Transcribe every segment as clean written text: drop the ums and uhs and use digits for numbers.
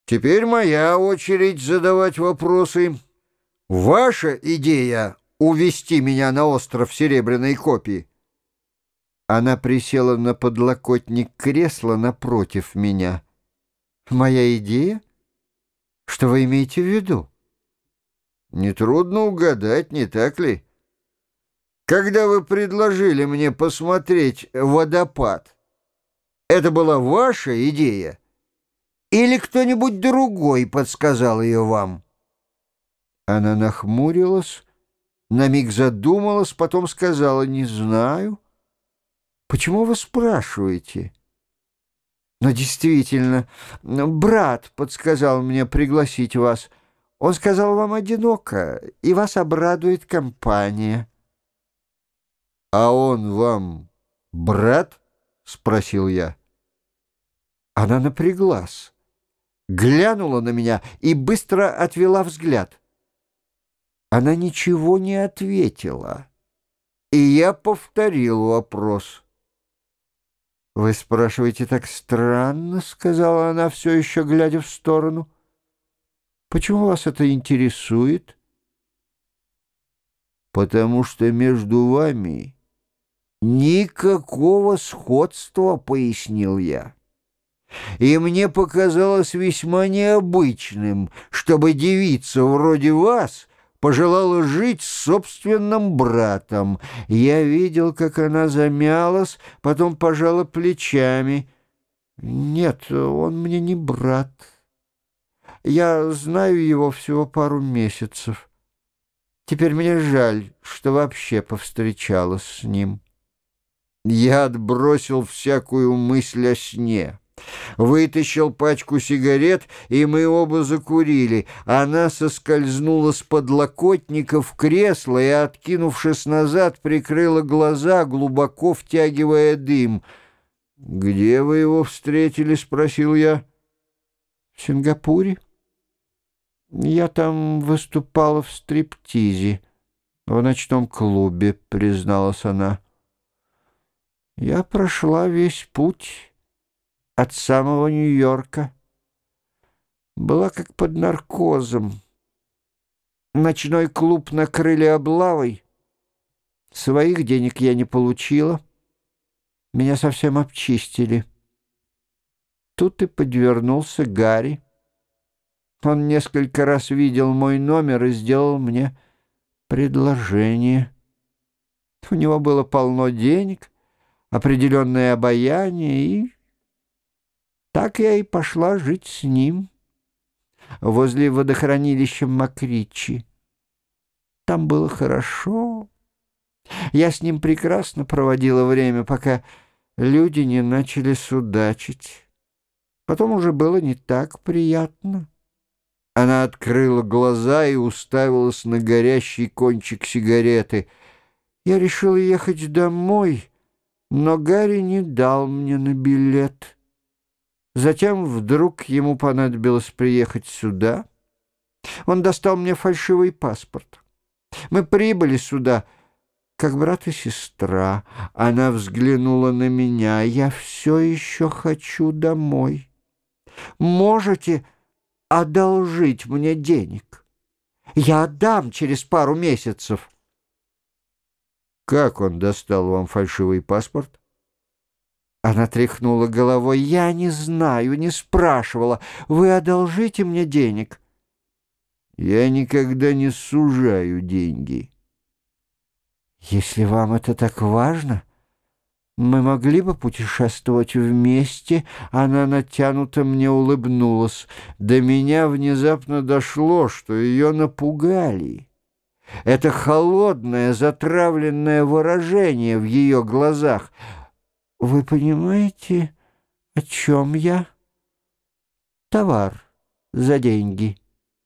Теперь моя очередь задавать вопросы. Ваша идея — увести меня на остров Серебряной Копии? Она присела на подлокотник кресла напротив меня. Моя идея? Что вы имеете в виду? Нетрудно угадать, не так ли? Когда вы предложили мне посмотреть водопад, это была ваша идея? Или кто-нибудь другой подсказал ее вам? Она нахмурилась, на миг задумалась, потом сказала: «Не знаю». «Почему вы спрашиваете?» «Но действительно, брат подсказал мне пригласить вас. Он сказал, вам одиноко, и вас обрадует компания». «А он вам брат?» — спросил я. Она напряглась, глянула на меня и быстро отвела взгляд. Она ничего не ответила, и я повторил вопрос. «Вы спрашиваете так странно», — сказала она, все еще глядя в сторону. «Почему вас это интересует?» «Потому что между вами никакого сходства», — пояснил я. «И мне показалось весьма необычным, чтобы девица вроде вас пожелала жить с собственным братом. Я видел, как она замялась, потом пожала плечами. Нет, он мне не брат. Я знаю его всего пару месяцев. Теперь мне жаль, что вообще повстречалась с ним». Я отбросил всякую мысль о сне, вытащил пачку сигарет, и мы оба закурили. Она соскользнула с подлокотника в кресло и, откинувшись назад, прикрыла глаза, глубоко втягивая дым. «Где вы его встретили?» — спросил я. «В Сингапуре. Я там выступала в стриптизе, в ночном клубе», — призналась она. «Я прошла весь путь от самого Нью-Йорка. Была как под наркозом. Ночной клуб накрыли облавой. Своих денег я не получила. Меня совсем обчистили. Тут и подвернулся Гарри. Он несколько раз видел мой номер и сделал мне предложение. У него было полно денег, определенное обаяние, и так я и пошла жить с ним возле водохранилища Макричи. Там было хорошо. Я с ним прекрасно проводила время, пока люди не начали судачить. Потом уже было не так приятно». Она открыла глаза и уставилась на горящий кончик сигареты. «Я решила ехать домой, но Гарри не дал мне на билет. Затем вдруг ему понадобилось приехать сюда. Он достал мне фальшивый паспорт. Мы прибыли сюда, как брат и сестра». Она взглянула на меня. «Я все еще хочу домой. Можете одолжить мне денег? Я отдам через пару месяцев». «Как он достал вам фальшивый паспорт?» Она тряхнула головой. «Я не знаю, не спрашивала. Вы одолжите мне денег». «Я никогда не сужаю деньги». «Если вам это так важно, мы могли бы путешествовать вместе». Она натянуто мне улыбнулась. До меня внезапно дошло, что ее напугали. Это холодное, затравленное выражение в ее глазах. «Вы понимаете, о чем я? Товар за деньги».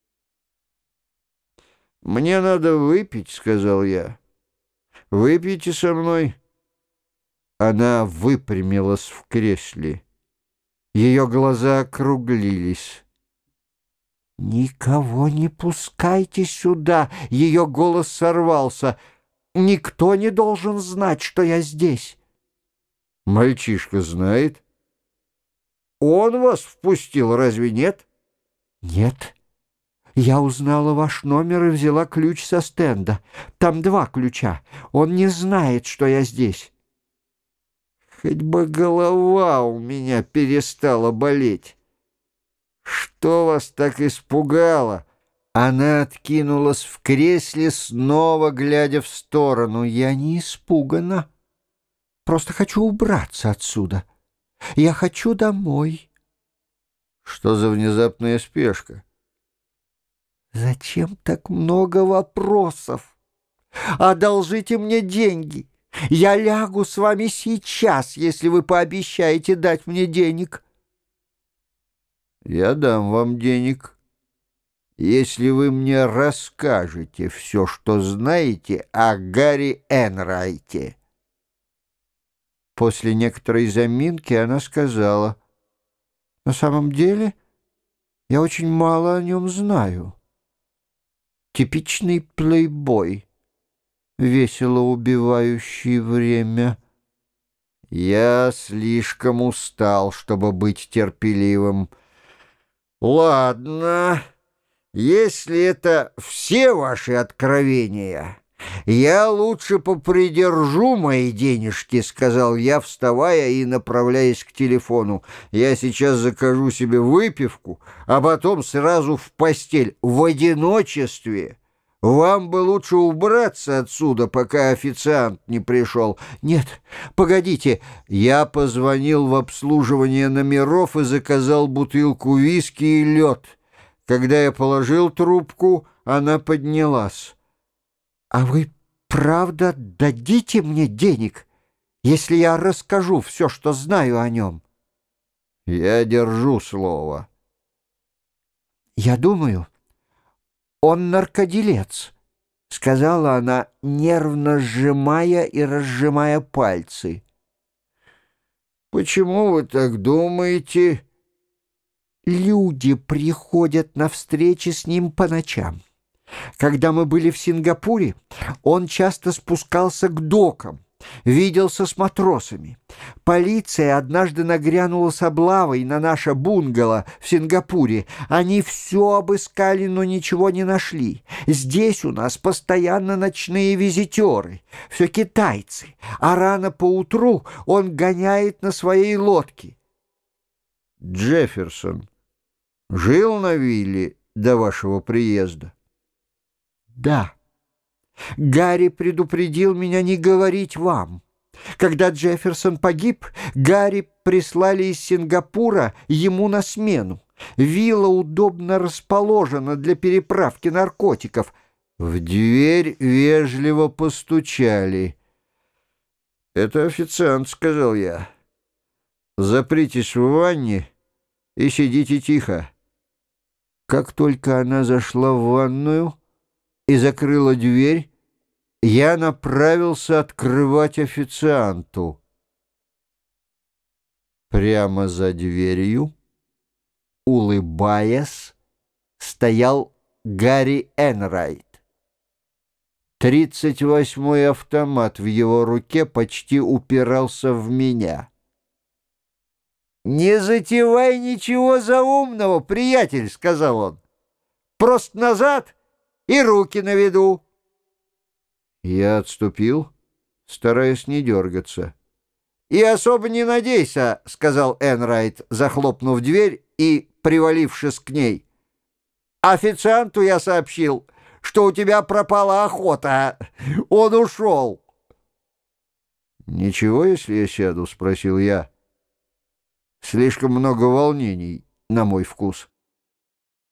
«Мне надо выпить», — сказал я. «Выпейте со мной». Она выпрямилась в кресле. Ее глаза округлились. «Никого не пускайте сюда!» Ее голос сорвался. «Никто не должен знать, что я здесь». «Мальчишка знает». «Он вас впустил, разве нет?» Нет. Я узнала ваш номер и взяла ключ со стенда. Там 2 ключа. Он не знает, что я здесь. Хоть бы голова у меня перестала болеть. Что вас так испугало? Она откинулась в кресле, снова глядя в сторону. Я не испугана. Просто хочу убраться отсюда. Я хочу домой. Что за внезапная спешка? Зачем так много вопросов? Одолжите мне деньги. Я лягу с вами сейчас, если вы пообещаете дать мне денег. Я дам вам денег, если вы мне расскажете все, что знаете о Гарри Энрайте. После некоторой заминки она сказала: «На самом деле я очень мало о нем знаю. Типичный плейбой, весело убивающий время. Я слишком устал, чтобы быть терпеливым. Ладно, если это все ваши откровения, я лучше попридержу мои денежки», — сказал я, вставая и направляясь к телефону. «Я сейчас закажу себе выпивку, а потом сразу в постель, в одиночестве. Вам бы лучше убраться отсюда, пока официант не пришел». «Нет, погодите». Я позвонил в обслуживание номеров и заказал бутылку виски и лед. Когда я положил трубку, она поднялась. «А вы правда дадите мне денег, если я расскажу все, что знаю о нем?» «Я держу слово». «Я думаю, он наркоделец», — сказала она, нервно сжимая и разжимая пальцы. «Почему вы так думаете?» «Люди приходят на встречи с ним по ночам. Когда мы были в Сингапуре, он часто спускался к докам, виделся с матросами. Полиция однажды нагрянула с облавой на наше бунгало в Сингапуре. Они все обыскали, но ничего не нашли. Здесь у нас постоянно ночные визитеры, все китайцы, а рано поутру он гоняет на своей лодке». «Джефферсон жил на вилле до вашего приезда?» «Да. Гарри предупредил меня не говорить вам. Когда Джефферсон погиб, Гарри прислали из Сингапура ему на смену. Вилла удобно расположена для переправки наркотиков». В дверь вежливо постучали. «Это официант», — сказал я. «Запритесь в ванне и сидите тихо». Как только она зашла в ванную и закрыла дверь, я направился открывать официанту. Прямо за дверью, улыбаясь, стоял Гарри Энрайт. 38-й автомат в его руке почти упирался в меня. «Не затевай ничего заумного, приятель», — сказал он. «Просто назад и руки на виду». Я отступил, стараясь не дергаться. «И особо не надейся», — сказал Энрайт, захлопнув дверь и привалившись к ней. «Официанту я сообщил, что у тебя пропала охота. Он ушел». «Ничего, если я сяду?» — спросил я. «Слишком много волнений, на мой вкус».